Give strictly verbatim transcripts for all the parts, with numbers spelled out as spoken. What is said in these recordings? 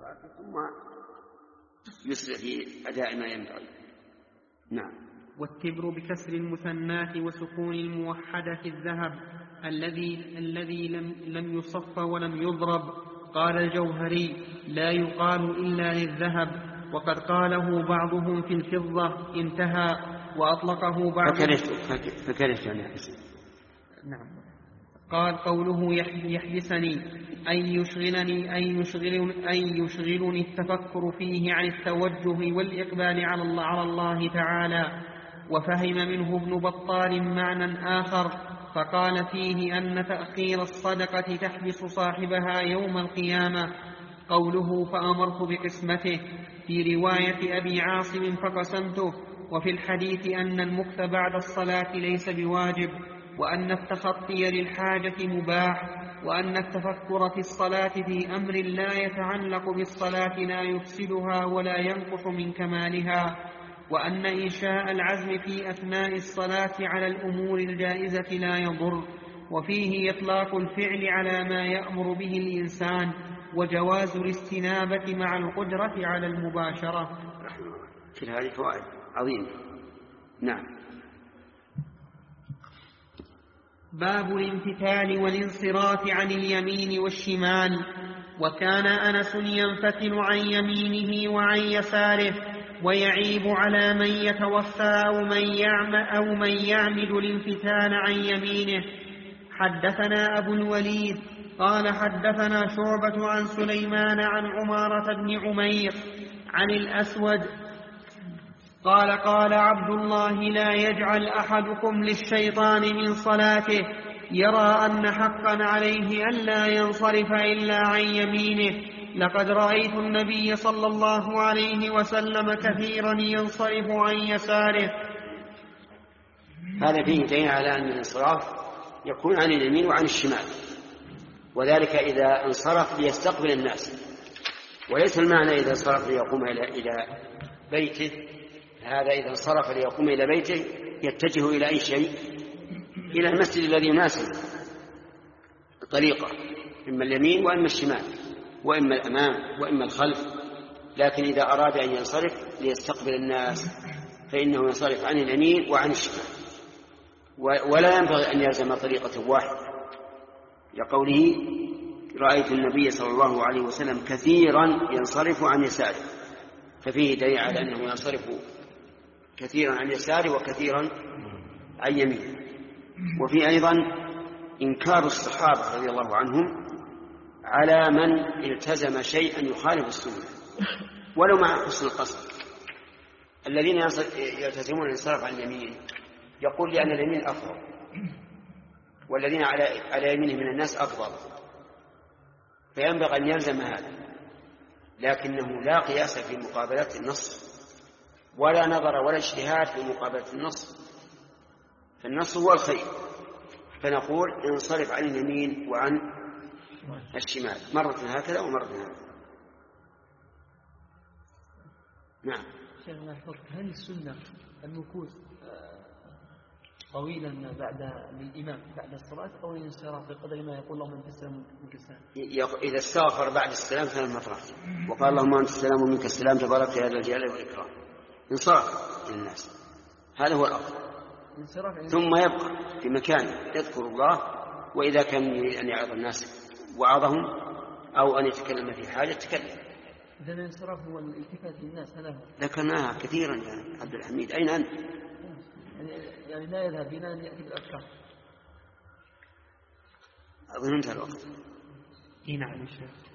صلاته ثم يسرع في أداء ما ينبغي. نعم. والتبر بكسر المثنات وسكون الموحدة الذهب الذي الذي لم, لم يصف ولم يضرب. قال الجوهري: لا يقال إلا للذهب، وقد قاله بعضهم في الفضة. انتهى. وأطلقه بعضهم. فكرت يعني. نعم. قال: قوله يحبسني أن يشغلني أن يشغلني, أن يشغلني التفكر فيه عن التوجه والإقبال على الله, على الله تعالى. وفهم منه ابن بطال معنى آخر فقال فيه أن تأخير الصدقة تحبس صاحبها يوم القيامة. قوله فأمرت بقسمته في رواية أبي عاصم فقسمته. وفي الحديث أن المكث بعد الصلاة ليس بواجب، وأن التخطي للحاجة مباح، وأن التفكر في الصلاة في أمر لا يتعلق بالصلاة لا يفسدها ولا ينقص من كمالها، وأن إنشاء العزم في أثناء الصلاة على الأمور الجائزة لا يضر. وفيه إطلاق الفعل على ما يأمر به الإنسان، وجواز الاستنابة مع القدرة على المباشرة. في هذه فوائد عظيمة. نعم. باب الامتثال والانصراف عن اليمين والشمال. وكان أنس ينفتل عن يمينه وعن يساره ويعيب على من يتوفى أو من يعمد, أو من يعمد الانفتال عن يمينه. حدثنا أبو الوليد قال حدثنا شعبة عن سليمان عن عمارة بن عمير عن الأسود قال قال عبد الله: لا يجعل أحدكم للشيطان من صلاته يرى أن حقا عليه ألا ينصرف إلا عن يمينه. لقد رأيت النبي صلى الله عليه وسلم كثيرا ينصرف عن يساره. هذا فيه دليل على أن الانصراف يكون عن اليمين وعن الشمال، وذلك إذا انصرف ليستقبل الناس، وليس المعنى إذا انصرف ليقوم إلى بيته. هذا إذا انصرف ليقوم إلى بيته يتجه إلى أي شيء، إلى المسجد الذي يناسب طريقة، إما اليمين وإما الشمال، وإما الأمام وإما الخلف. لكن إذا أراد أن ينصرف ليستقبل الناس فإنه ينصرف عن اليمين وعن الشمال، ولا ينبغي أن يلزم طريقة واحدة، لقوله: رأيت النبي صلى الله عليه وسلم كثيرا ينصرف عن يساره، ففيه دليل على أنه ينصرف كثيرا عن يساره وكثيرا عن يمينه. وفي أيضا إنكار الصحابة رضي الله عنهم على من التزم شيئا يخالف السنة ولو مع حسن القصد. الذين يلتزمون الانصراف عن اليمين يقول لأن اليمين أفضل، والذين على على يمينه من الناس أفضل، فينبغي أن يلزم هذا، لكنه لا قياس في مقابلة النص، ولا نظر ولا اجتهاد في مقابلة النص، فالنص هو الخير، فنقول انصرف عن اليمين وعن الشمال، مرة هكذا ومرة هكذا. نعم. شيخنا هل السنة المكوث طويلا بعد الإمام بعد الصلاة أو الانصراف بقدر ما يقول اللهم أنت السلام ومنك السلام؟ إذا استغفر بعد السلام ثلاث مرات وقال اللهم أنت السلام ومنك السلام تبارك يا ذا الجلال والإكرام، انصرف للناس، هذا هو الأفضل. ثم يبقى في مكانه يذكر الله، وإذا كان أن يعظ الناس وعظهم أو أن يتكلم في حاجة تكلم. إذا الانصراف هو الالتفات للناس، هذا هو. ذكرناها كثيرا يا عبد الحميد. أين أنت؟ يعني لا يذهب بنا أن يأتي بالأفكار. أظن انتهى الوقت. إيه نعم.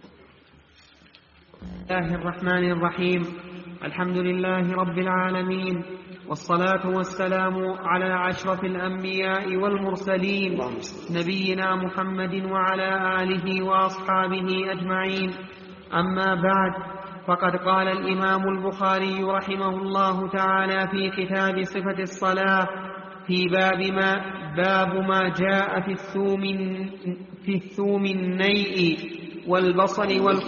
بسم الله الرحمن الرحيم. الحمد لله رب العالمين، والصلاة والسلام على أشرف الأنبياء والمرسلين نبينا محمد وعلى آله وأصحابه أجمعين. أما بعد، فقد قال الإمام البخاري رحمه الله تعالى في كتاب صفة الصلاة في باب ما, باب ما جاء في الثوم, في الثوم النيء والبصل وال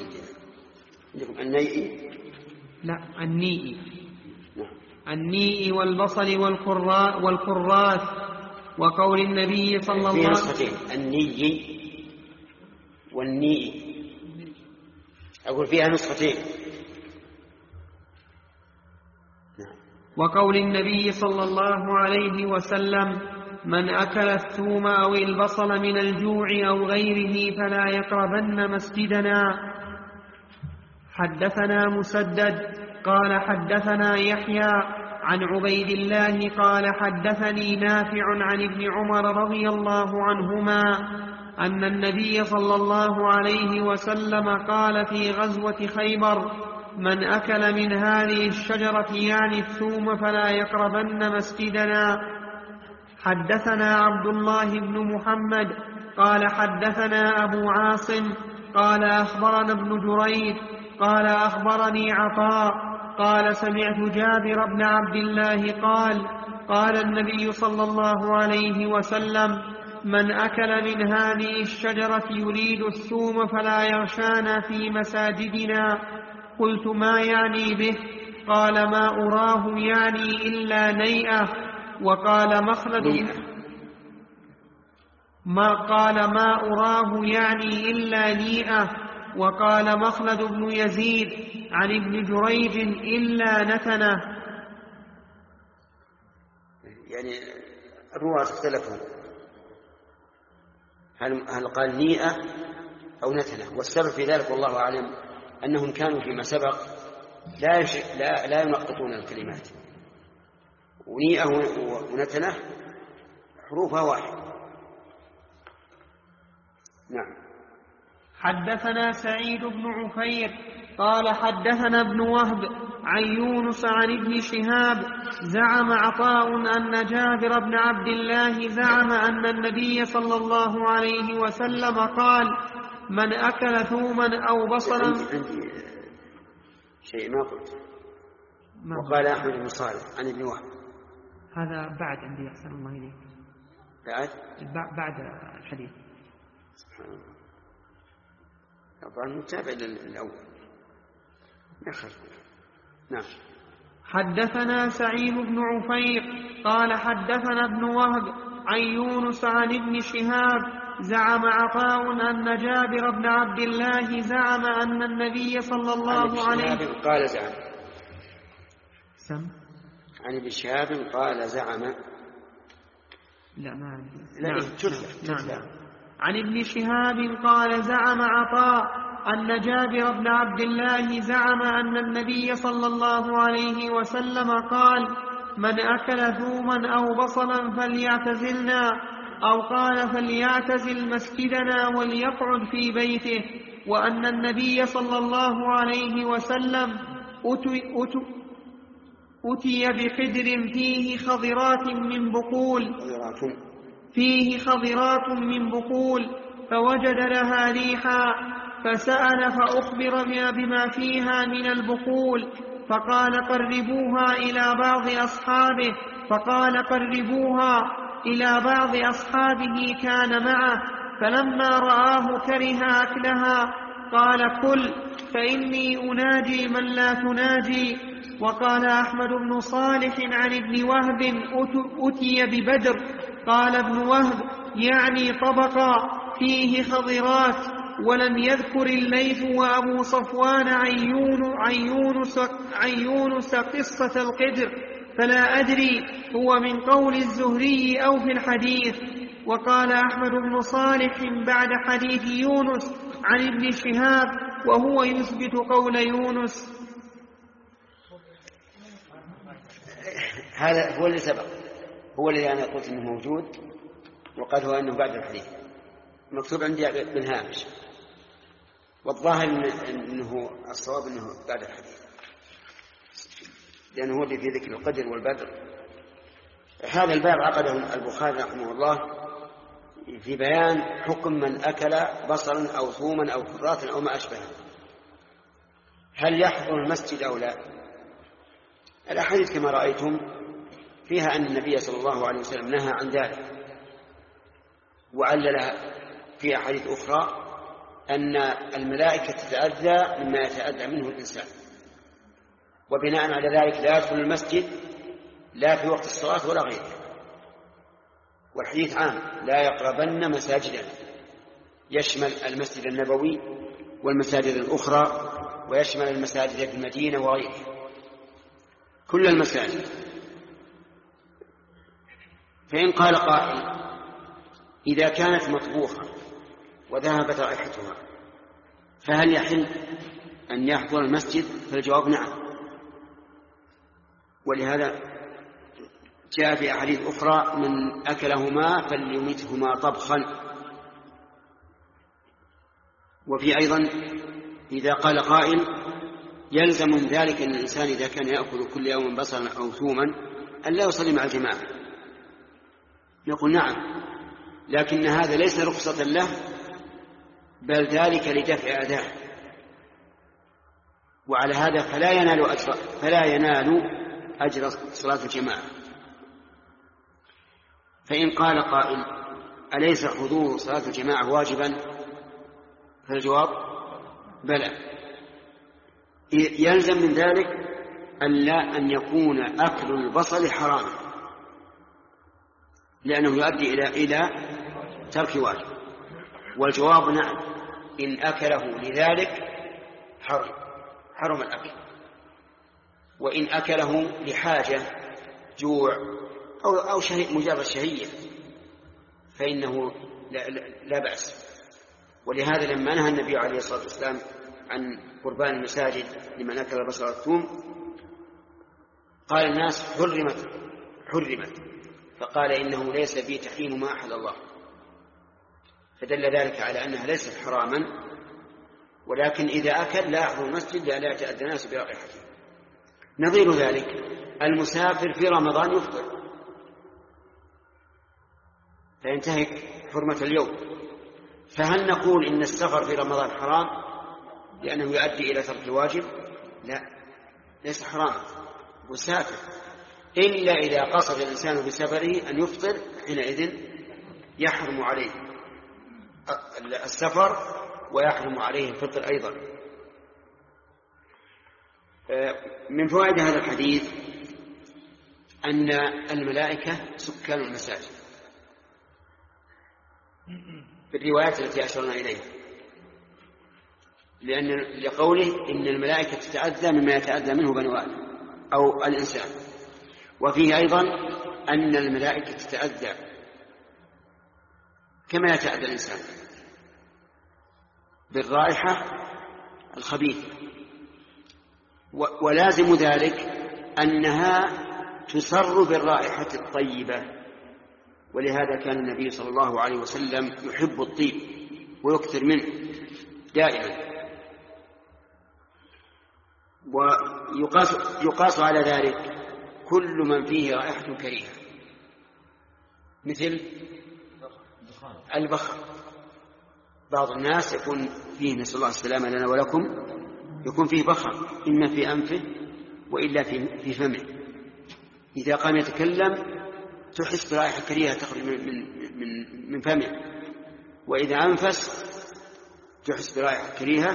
النيء لا النيء النيء والبصل والكراث والكراث وقول النبي صلى الله عليه وسلم النيء والنيء أقول فيها نسختين. وقول النبي صلى الله عليه وسلم: من أكل الثوم أو البصل من الجوع أو غيره فلا يقربن مسجدنا. حدثنا مسدد قال حدثنا يحيى عن عبيد الله قال حدثني نافع عن ابن عمر رضي الله عنهما أن النبي صلى الله عليه وسلم قال في غزوة خيبر: من أكل من هذه الشجرة يعني الثوم فلا يقربن مسجدنا. حدثنا عبد الله بن محمد قال حدثنا أبو عاصم قال أخبرنا ابن جريج قال أخبرني عطاء قال سمعت جابر بن عبد الله قال: قال النبي صلى الله عليه وسلم: من أكل من هذه الشجرة يريد الثوم فلا يغشانا في مساجدنا. قلت: ما يعني به؟ قال: ما أراه يعني إلا نيئة. وقال مخلد ما قال ما أراه يعني إلا نيئة. وقال مخلد بن يزيد عن ابن جريج: إلا نتنه. يعني الرواة اختلفوا هل, هل قال نيئة أو نتنه، والسبب في ذلك والله أعلم أنهم كانوا فيما سبق لا, يش... لا... لا ينقطون الكلمات، ونيئة ونتنه حروفها واحد. نعم. حدثنا سعيد بن عفير قال حدثنا ابن وهب عن يونس عن ابن شهاب زعم عطاء أن جابر بن عبد الله زعم أن النبي صلى الله عليه وسلم قال: من أكل ثوما أو بصلا. عندي شيء ما قلت. وقال أحمد بن صالح عن ابن وهب. هذا بعد عندي أحسن الله إليك. بعد بعد الحديث. سبحان الله. طبعا متابع للأول. نعم. حدثنا سعيد بن عفير قال حدثنا ابن وهب عن يونس عن ابن شهاب زعم عطاء أن جابر بن عبد الله زعم أن النبي صلى الله عليه وسلم قال زعم سم عن ابن شهاب قال زعم لا ما عندي. لا نعم. نعم. نعم. عن ابن شهاب قال زعم عطاء أن جابر بن عبد الله زعم أن النبي صلى الله عليه وسلم قال: من أكل ثوما أو بصلا فليعتزلنا، أو قال: فليعتزل مسجدنا وليقعد في بيته. وأن النبي صلى الله عليه وسلم أتي, أتي, أتي بقدر فيه خضرات من بقول فيه خضرات من بقول فوجد لها ريحا، فسأل فأخبر بما فيها من البقول، فقال: قربوها إلى بعض أصحابه فقال: قربوها إلى بعض أصحابه كان معه، فلما رآه كره أكلها قال: كل فإني أناجي من لا تناجي. وقال أحمد بن صالح عن ابن وهب: أتي ببدر. قال ابن وهب: يعني طبقا فيه خضرات. ولم يذكر الليث وأبو صفوان عن يونس, عن يونس قصة القدر، فلا أدري هو من قول الزهري أو في الحديث. وقال أحمد بن صالح بعد حديث يونس عن ابن شهاب وهو يثبت قول يونس. هذا هو اللي سبق، هو اللي أنا قلت إنه موجود، وقال هو أنه بعد الحديث مكتوب عندي بالهامش، والظاهر أنه الصواب أنه بعد الحديث، لأنه هو اللي في ذكر القدر والبدر. هذا الباب عقده البخاري رحمه الله في بيان حكم من أكل بصلا أو ثوما أو خضرات أو ما أشبهه، هل يحضر المسجد أو لا؟ الأحاديث كما رأيتم فيها أن النبي صلى الله عليه وسلم نهى عن ذلك، وعلل في أحاديث أخرى أن الملائكة تتأذى مما يتأذى منه الإنسان، وبناء على ذلك لا يدخل المسجد لا في وقت الصلاة ولا غيره. والحديث عام: لا يقربن مساجدنا، يشمل المسجد النبوي والمساجد الأخرى ويشمل المساجد في المدينة وغيرها، كل المساجد. فإن قال قائل إذا كانت مطبوخة وذهبت رائحتها فهل يحل أن يحضر المسجد؟ فالجواب نعم، ولهذا جاء في أحاديث أخرى من أكلهما فليمتهما طبخا. وفي أيضا إذا قال قائل يلزم من ذلك أن الإنسان إذا كان يأكل كل يوم بصلا أو ثوما أن لا يصلي مع الجماعة، نقول نعم، لكن هذا ليس رخصة له، بل ذلك لدفع أذاه، وعلى هذا فلا ينال أجر فلا ينال أجر صلاة الجماعة. فإن قال قائل أليس حضور صلاة الجماعة واجبا؟ فالجواب بلى، يلزم من ذلك ألا أن يكون أكل البصل حراما، لأنه يؤدي إلى إلى ترك واجب. والجواب نعم، إن أكله لذلك حرم حرم الأكل، وإن أكله لحاجة جوع أو أو شهي مجرد شهية فإنه لا, لا بأس. ولهذا لما نهى النبي عليه الصلاة والسلام عن قربان المساجد لمن أكل البصل والثوم قال الناس حرمت حرمت فقال إنه ليس بي تحريم ما أحل الله، فدل ذلك على أنها ليست حراما، ولكن إذا أكل لا يحضر المسجد لا يتأذى الناس برائحته. نظير ذلك المسافر في رمضان يفطر فينتهك حرمة اليوم، فهل نقول إن السفر في رمضان حرام لأنه يؤدي إلى ترك الواجب؟ لا، ليس حراما، مسافر، إلا إذا قصد الإنسان بسفره أن يفطر حينئذ يحرم عليه السفر ويحرم عليه الفطر أيضا. من فوائد هذا الحديث أن الملائكة سكان المساجد بالروايات التي أشرنا إليها، لأن لقوله إن الملائكة تتأذى مما يتأذى منه بنو آدم أو الإنسان. وفيه أيضا أن الملائكة تتأذى كما يتأذى الإنسان بالرائحة الخبيثة، ولازم ذلك أنها تسر بالرائحة الطيبة، ولهذا كان النبي صلى الله عليه وسلم يحب الطيب ويكثر منه دائما. ويقاس يقاس على ذلك كل من فيه رائحة كريهة مثل البخر. بعض الناس يكون فيه، نسأل الله السلامة لنا ولكم، يكون فيه بخر إما في أنفه وإلا في فمه، إذا قام يتكلم تحس برائحة كريهة تخرج من, من, من, من فمه، وإذا أنفس تحس برائحة كريهة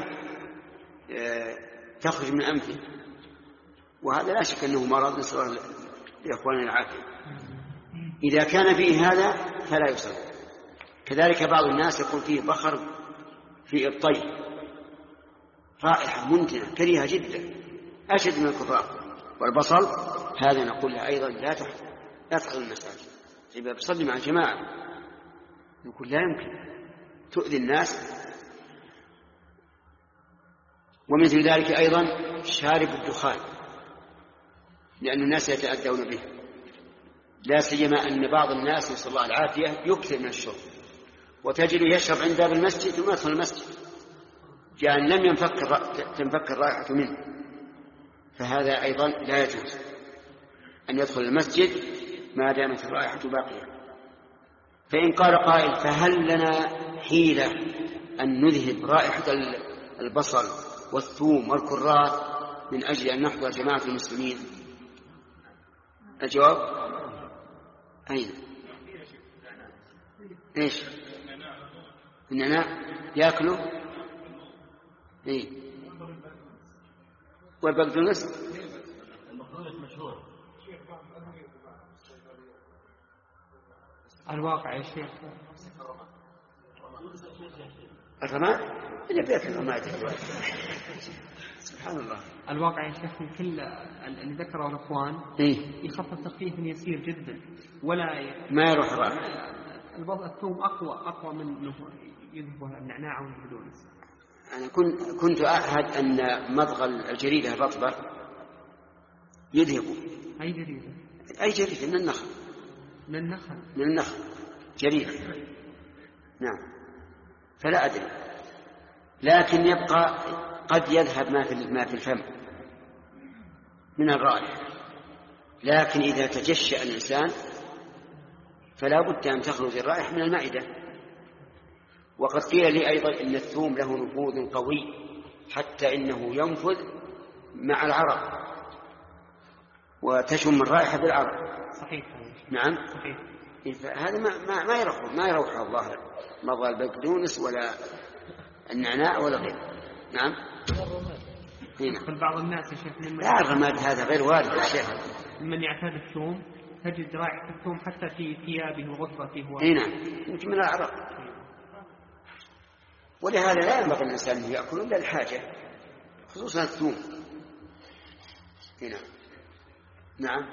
تخرج من أنفه، وهذا لا شك أنه مرض، نسأل الله لإخواننا العافية. إذا كان فيه هذا فلا يصلي. كذلك بعض الناس يكون فيه بخر في الطي، رائحة منتنة كريهة جدا أشد من الكفار. والبصل هذا نقول له أيضا لا تحضر لا تدخل المساجد، إذا بصلي مع الجماعة نقول لا يمكن، تؤذي الناس. ومثل ذلك أيضا شارب الدخان، لأن الناس يتأذون به، لا سيما أن بعض الناس نسأل الله العافية يكثر من الشرب، وتجد يشرب عند باب المسجد ثم يدخل المسجد جاء لم ينفك تنفك الرائحة منه، فهذا أيضا لا يجوز أن يدخل المسجد ما دامت الرائحة باقية. فإن قال قائل فهل لنا حيلة أن نذهب رائحة البصل والثوم والكراث من أجل أن نحضر جماعة المسلمين؟ الجواب أين؟ إيش؟ إننا يأكلوا إيه؟ والبقدونس الواقع يا شيخ الرماد اللي بيأكل الرماد سبحان الله. الواقع يا شيخ من كل اللي ذكره الأخوان إيه؟ يخفف تخفيف يسير جدا ولا ي... ما يروح الرائحة. البضع الثوم أقوى أقوى من إنه يذهبها النعناع والبقدونس. أنا كنت كنت أعهد أن مضغ الجريدة الرطبة يذهبه. أي جريدة؟ أي جريدة من النخل. من النخل. من النخل جريدة. نعم. فلا أدري، لكن يبقى قد يذهب ما في ما في الفم من الرائحة، لكن إذا تجشأ الإنسان فلا بد أن تخرج الرائحة من المعدة. وقد قيل لي أيضا إن الثوم له نفوذ قوي حتى إنه ينفذ مع العرق وتشم الرائحة بالعرق. صحيح. نعم. صحيح. هذا ما ما ما يروح ما يروح الله مضى البقدونس ولا النعناع ولا غيره. نعم. هنا. بعض الناس يا شيخ لا الرماد هذا غير وارد يا شيخ. من يعتاد الثوم تجد رائحة الثوم حتى في ثيابه وغرفته. هنا يمكن من العرق. ولهذا لا ينبغي الإنسان أن يأكل إلا الحاجة خصوصا الثوم. هنا. نعم.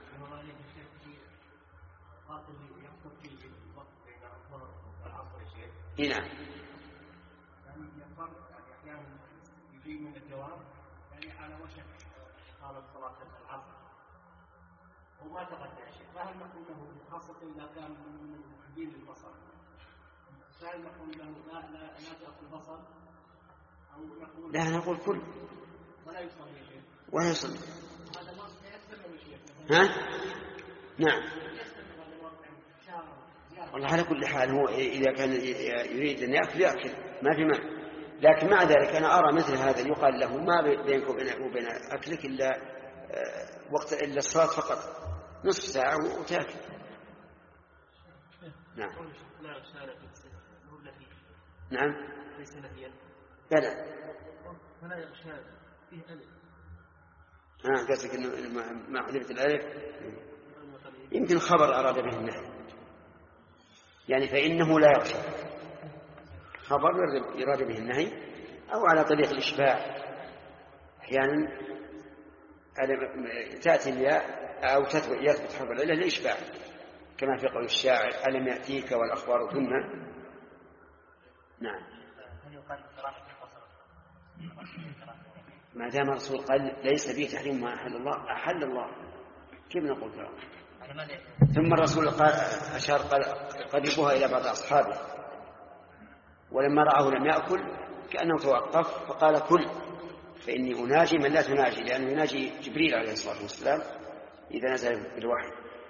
هنا. يجي من الجواب يعني على وشك قال صلاة العصر وما تقدم شيء، فهل نقول له خاصة إذا كان من محبين البصر فهل نقول له لا لا لا تأكل بصر أو نقول لا نقول كل ولا يصلي شيء ولا يصلي. هذا ما يستمر شيء. ها؟ نعم. والله على كل حال هو إذا كان يريد أن يأكل يأكل ما في مانع، لكن مع ذلك أنا أرى مثل هذا يقال له ما بينك وبين أكلك إلا وقت إلا الصلاة فقط نصف ساعة وتأكل. نعم. نعم. بلى. فلا يغشى فيه ألف. ها قصدك إنه ما حذفت الألف يمكن خبر أراد به النهي يعني فإنه لا يغشى خبر يراد به النهي أو على طريق الإشباع. أحيانا تأتي الياء أو يثبت حرف العلة للإشباع كما في قول الشاعر ألم يأتيك والأخبار ثم. نعم. ما دام الرسول قال ليس بي تحريم ما أحل الله أحل الله كيف نقول كلام؟ ثم الرسول قال أشار قريبها إلى بعض أصحابه ولما رآه لم يأكل كأنه توقف فقال كل فإني أناجي من لا تناجي لأنه يناجي جبريل عليه الصلاة والسلام إذا نزل بالوحي.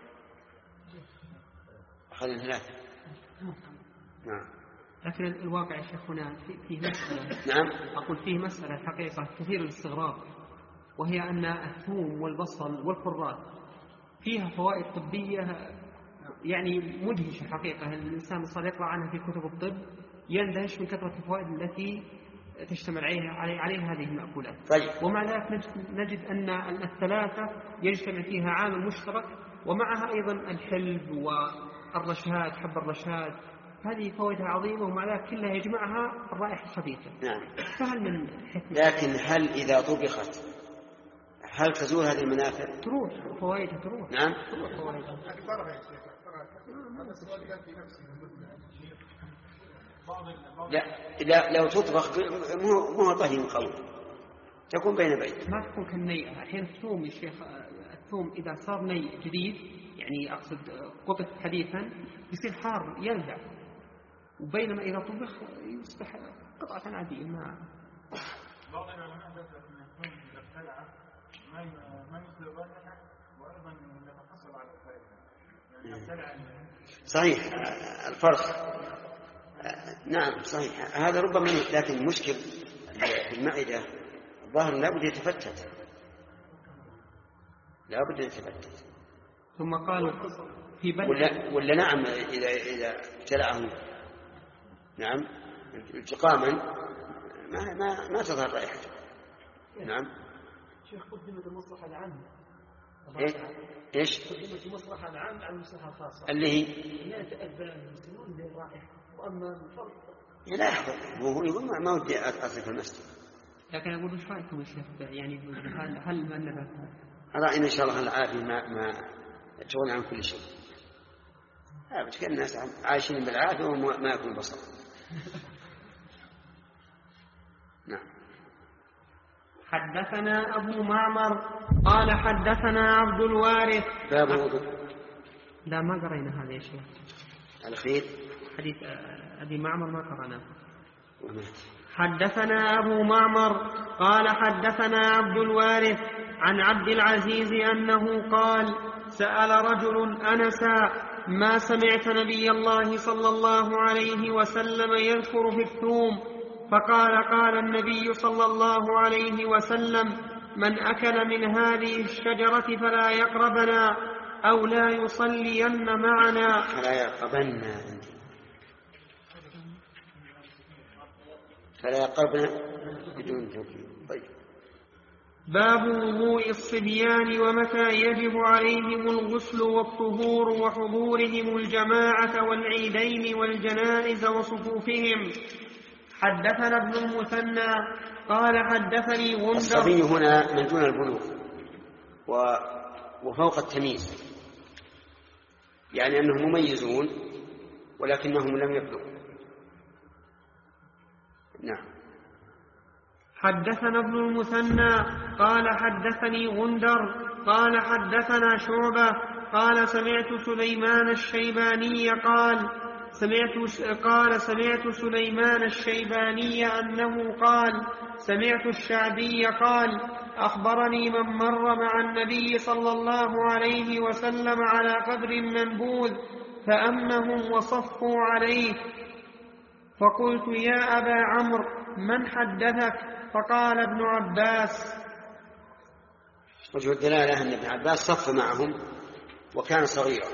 أخذنا ثلاثة. نعم. لكن الواقع يا شيخ هنا فيه مسألة. نعم. أقول فيه مسألة حقيقة كثير الاستغراب وهي أن الثوم والبصل والكرات فيها فوائد طبية يعني مدهشة حقيقة. الإنسان صار يقرأ عنها في كتب الطب يندهش من كثرة الفوائد التي تشتمل عليها عليها هذه المأكولات. طيب. ومع ذلك نجد أن الثلاثة يجتمع فيها عامل مشترك ومعها أيضا الحلب والرشاد حب الرشاد هذه فوائدها عظيمة ومع ذلك كلها يجمعها الرائحة الخبيثة. نعم. فهل من حكمة؟ لكن هل إذا طبخت هل تزول هذه المنافع؟ تروح فوائدها تروح. نعم. تروح فوائدها. لا لا لو تطبخ مو مو طهي قوي تكون بين بين. ما تكون كالنية. الحين الثوم يا شيخ الثوم إذا صار ني جديد يعني أقصد قطف حديثا يصير حار يلذع وبينما إذا طبخ يصبح قطعة عادية. ما بعض العلماء ذكر أن الثوم إذا ابتلع ما ما يصير رائحة وأيضا يتحصل على الفائدة يعني صحيح الفرق. نعم صحيح هذا ربما لكن المشكل في المعدة الظاهر لابد يتفتت لابد يتفتت. ثم قالوا في بلد ولا, ولا نعم إذا إذا ابتلعه نعم التقاما ما ما ما تظهر رائحته. نعم. شيخ قدمت المصلحة العامة. إيش؟ قدمت المصلحة العامة على المصلحة الخاصة. اللي هي لا يتأذى المسلمون بالرائحة وأما الفرق لا يحضر هو يقول ما ودي أصرف المسجد لكن أقول وش رأيكم يا شيخ يعني هل هل من رأينا إن شاء الله العافية ما ما تغني عن كل شيء. كان الناس عايشين بالعافية وما يكون بصر. نعم. حدثنا أبو معمر قال حدثنا عبد الوارث. باب الوضوء. لا ما قرينا هذا يا شيخ. الأخير. حديث أبي معمر ما قرأناه. ومات. حدثنا أبو معمر قال حدثنا عبد الوارث عن عبد العزيز أنه قال سأل رجل أنسا ما سمعت نبي الله صلى الله عليه وسلم يذكر في الثوم، فقال قال النبي صلى الله عليه وسلم من أكل من هذه الشجرة فلا يقربنا أو لا يصلين معنا. فلا يقربنا فلا يقربنا بدون توكيد. طيب. باب وضوء الصبيان ومتى يجب عليهم الغسل والطهور وحضورهم الجماعة والعيدين والجنائز وصفوفهم. حدثنا ابن المثنى قال حدثني غندر. الصبي هنا من دون البلوغ وفوق التمييز، يعني أنهم مميزون ولكنهم لم يبلغوا. نعم. حدثنا ابن المثنى قال حدثني غندر قال حدثنا شعبة قال سمعت سليمان الشيباني قال سمعت قال سمعت سليمان الشيباني أنه قال سمعت الشعبي قال أخبرني من مر مع النبي صلى الله عليه وسلم على قبر منبوذ فأمهم وصفوا عليه، فقلت يا أبا عمرو من حدثك؟ فقال ابن عباس. وجه الدلالة أن ابن عباس صف معهم وكان صغيرا.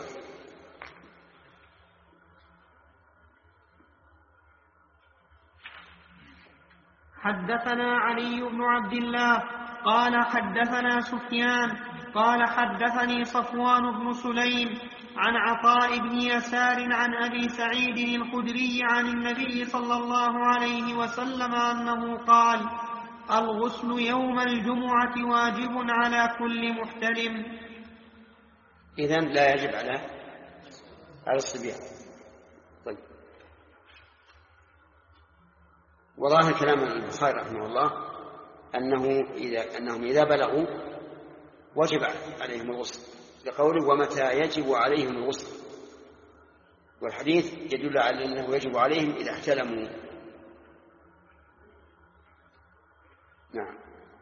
حدثنا علي بن عبد الله قال حدثنا سفيان قال حدثني صفوان بن سليم عن عطاء بن يسار عن أبي سعيد الخدري عن النبي صلى الله عليه وسلم أنه قال الغسل يوم الجمعة واجب على كل محتلم. إذن لا يجب على على الصبيان. طيب. وظاهر كلام البخاري رحمه الله أنه إذا أنهم إذا بلغوا وجب عليهم الغسل لقوله ومتى يجب عليهم الغسل، والحديث يدل على أنه يجب عليهم إذا احتلموا. نعم.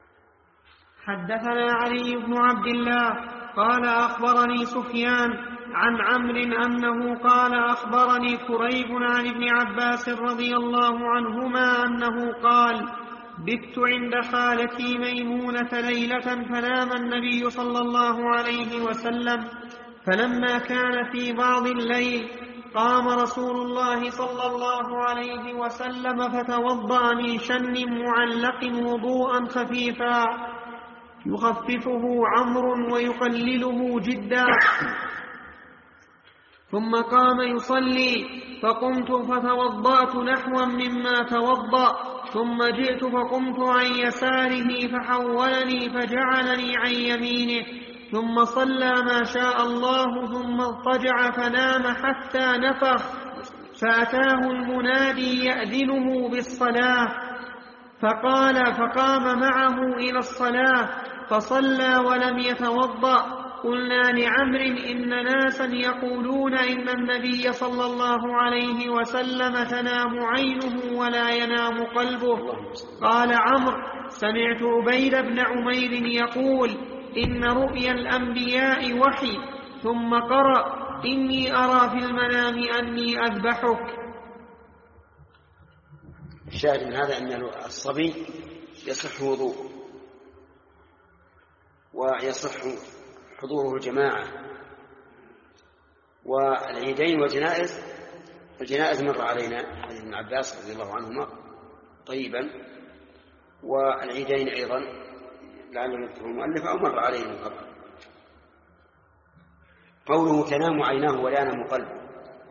حدثنا علي بن عبد الله قال أخبرني سفيان عن عمرو أنه قال أخبرني كريب عن ابن عباس رضي الله عنهما أنه قال بت عند خالتي ميمونة ليلة فنام النبي صلى الله عليه وسلم، فلما كان في بعض الليل قام رسول الله صلى الله عليه وسلم فتوضأ من شن معلق وضوءا خفيفا يخففه عمرو ويقلله جدا، ثم قام يصلي فقمت فتوضأت نحوا مما توضأ، ثم جئت فقمت عن يساره فحولني فجعلني عن يمينه، ثم صلى ما شاء الله ثم اضطجع فنام حتى نفخ، فأتاه المنادي يأذنه بالصلاة فقال فقام معه إلى الصلاة فصلى ولم يتوضأ. قلنا لعمر إن ناسا يقولون إن النبي صلى الله عليه وسلم تنام عينه ولا ينام قلبه. قال عمرو سمعت عبيد بن عمير يقول إن رؤيا الأنبياء وحي، ثم قرأ إني أرى في المنام أني أذبحك. الشاهد من هذا أن الصبي يصح وضوء ويصح حضوره الجماعة والعيدين والجنائز. الجنائز مر علينا حديث ابن عباس رضي الله عنهما طيبا، والعيدين أيضا لعله يذكر المؤلف أو مر علينا من قبل. قوله تنام عيناه ولا ينام قلبه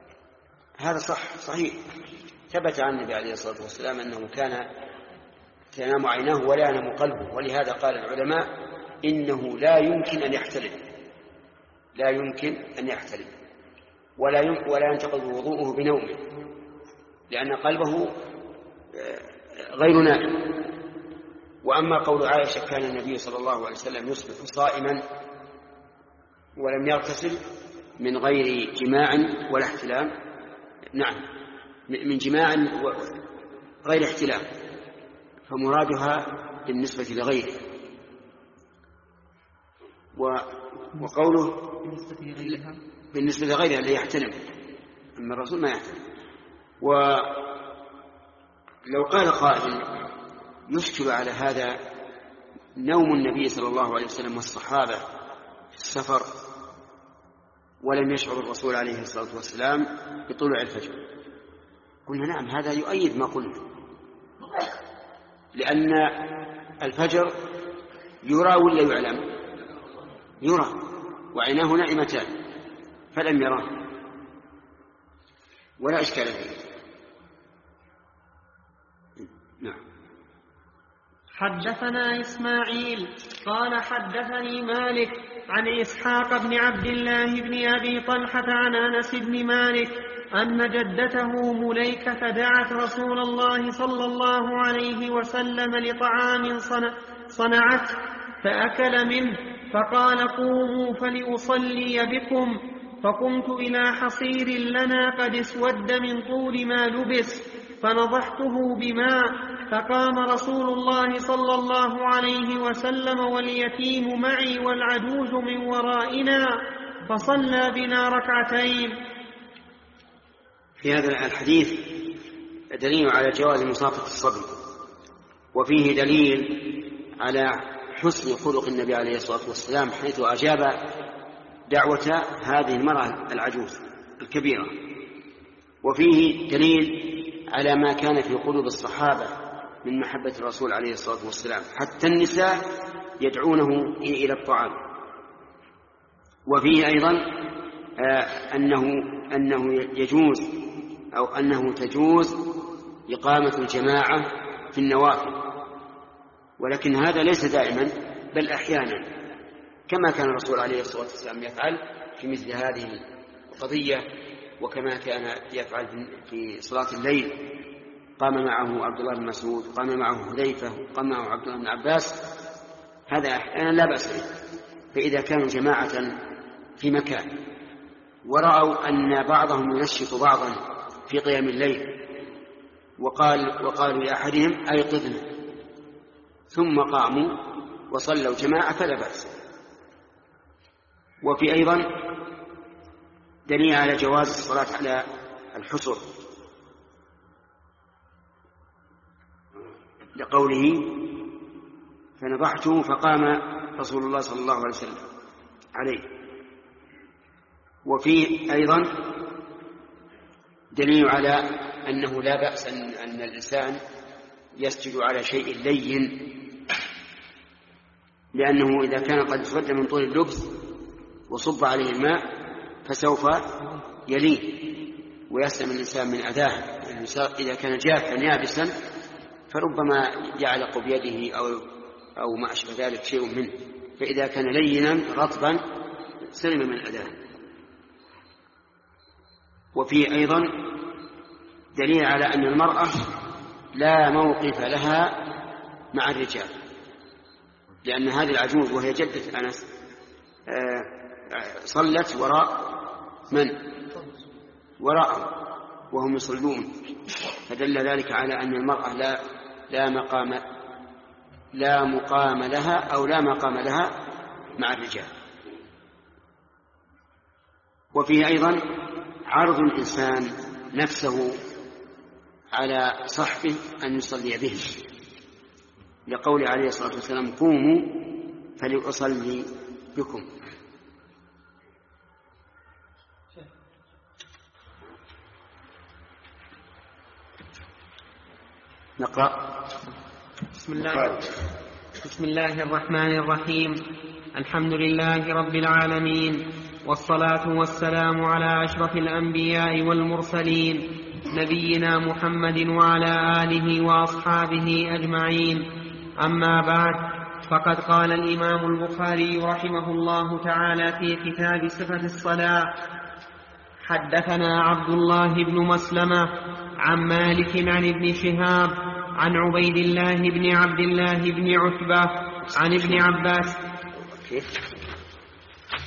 هذا صح صحيح، ثبت عن النبي عليه الصلاة والسلام أنه كان تنام عيناه ولا ينام قلبه. ولهذا قال العلماء إنه لا يمكن أن يحتلم، لا يمكن أن يحتلم ولا يمكن ولا ينتقض وضوءه بنومه، لأن قلبه غير نائم. وأما قول عائشة كان النبي صلى الله عليه وسلم يصبح صائما ولم يغتسل من غير جماع ولا احتلام، نعم من جماع غير احتلام، فمرادها بالنسبة لغيره. وقوله بالنسبة لغيره اللي يحتلم، أما الرسول ما يحتلم. ولو قال قائل يشكل على هذا نوم النبي صلى الله عليه وسلم والصحابة في السفر ولم يشعر الرسول عليه الصلاة والسلام بطلوع الفجر، قلنا نعم هذا يؤيد ما قلنا، لأن الفجر يرى ولا يعلم؟ يرى، وعيناه نائمتان فلم يراه ولا إشكال فيه. نعم. حدثنا إسماعيل قال حدثني مالك عن إسحاق بن عبد الله بن أبي طلحة عن أنس بن مالك أن جدته مليكة دعت رسول الله صلى الله عليه وسلم لطعام صنعته فأكل منه، فقال قوموا فلأصلي بكم، فقمت إلى حصير لنا قد اسود من طول ما لبس فنضحته بماء، فقام رسول الله صلى الله عليه وسلم واليتيم معي والعجوز من ورائنا فصلى بنا ركعتين. في هذا الحديث دليل على جواز مصافحة الصبي، وفيه دليل على حسن خلق النبي عليه الصلاة والسلام حيث أجاب دعوة هذه المرأة العجوز الكبيرة، وفيه دليل على ما كان في قلوب الصحابة من محبة الرسول عليه الصلاة والسلام، حتى النساء يدعونه إلى الطعام. وفيه أيضا آه أنه, أنه يجوز أو أنه تجوز إقامة الجماعة في النوافل، ولكن هذا ليس دائما بل أحيانا، كما كان الرسول عليه الصلاة والسلام يفعل في مثل هذه القضية، وكما كان يفعل في صلاة الليل، قام معه عبد الله بن مسعود، قام معه حذيفة، قام معه عبد الله بن عباس، هذا أحيانا لا بأس به. فإذا كانوا جماعة في مكان ورأوا أن بعضهم ينشط بعضا في قيام الليل وقال وقالوا لأحدهم أيقظنا، ثم قاموا وصلوا جماعة فلا بأس. وفي أيضا دليل على جواز الصلاة على الحصر لقوله فنضحته فقام رسول الله صلى الله عليه وسلم عليه. وفي أيضا دليل على أنه لا بأس أن, أن الإنسان يسجد على شيء لين، لأنه إذا كان قد اسود من طول اللبس وصب عليه الماء فسوف يليه ويسلم الإنسان من أذاه. إذا كان جافا يابسا فربما يعلق بيده أو, أو ما أشبه ذلك شيء منه، فإذا كان لينا رطبا سلم من أذاه. وفي أيضا دليل على أن المرأة لا موقف لها مع الرجال، لأن هذه العجوز وهي جدة أنس صلت وراء من؟ وراء وهم يصلون، فدل ذلك على أن المرأة لا لا مقام لا مقام لها أو لا مقام لها مع الرجال. وفيه أيضا عرض الإنسان نفسه على صحبه أن يصلي به، لقول عليه الصلاة والسلام قوموا فلأصلي بكم. نقرأ. بسم الله بسم الله الرحمن الرحيم. الحمد لله رب العالمين، والصلاة والسلام على أشرف الأنبياء والمرسلين نبينا محمد وعلى آله وأصحابه أجمعين. أما بعد، فقد قال الإمام البخاري رحمه الله تعالى في كتاب صفة الصلاة: حدثنا عبد الله بن مسلمة عن مالك عن ابن شهاب عن عبيد الله بن عبد الله بن عتبة عن ابن عباس.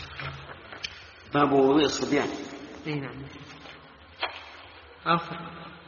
باب وضوء الصبيان. اي نعم. آخر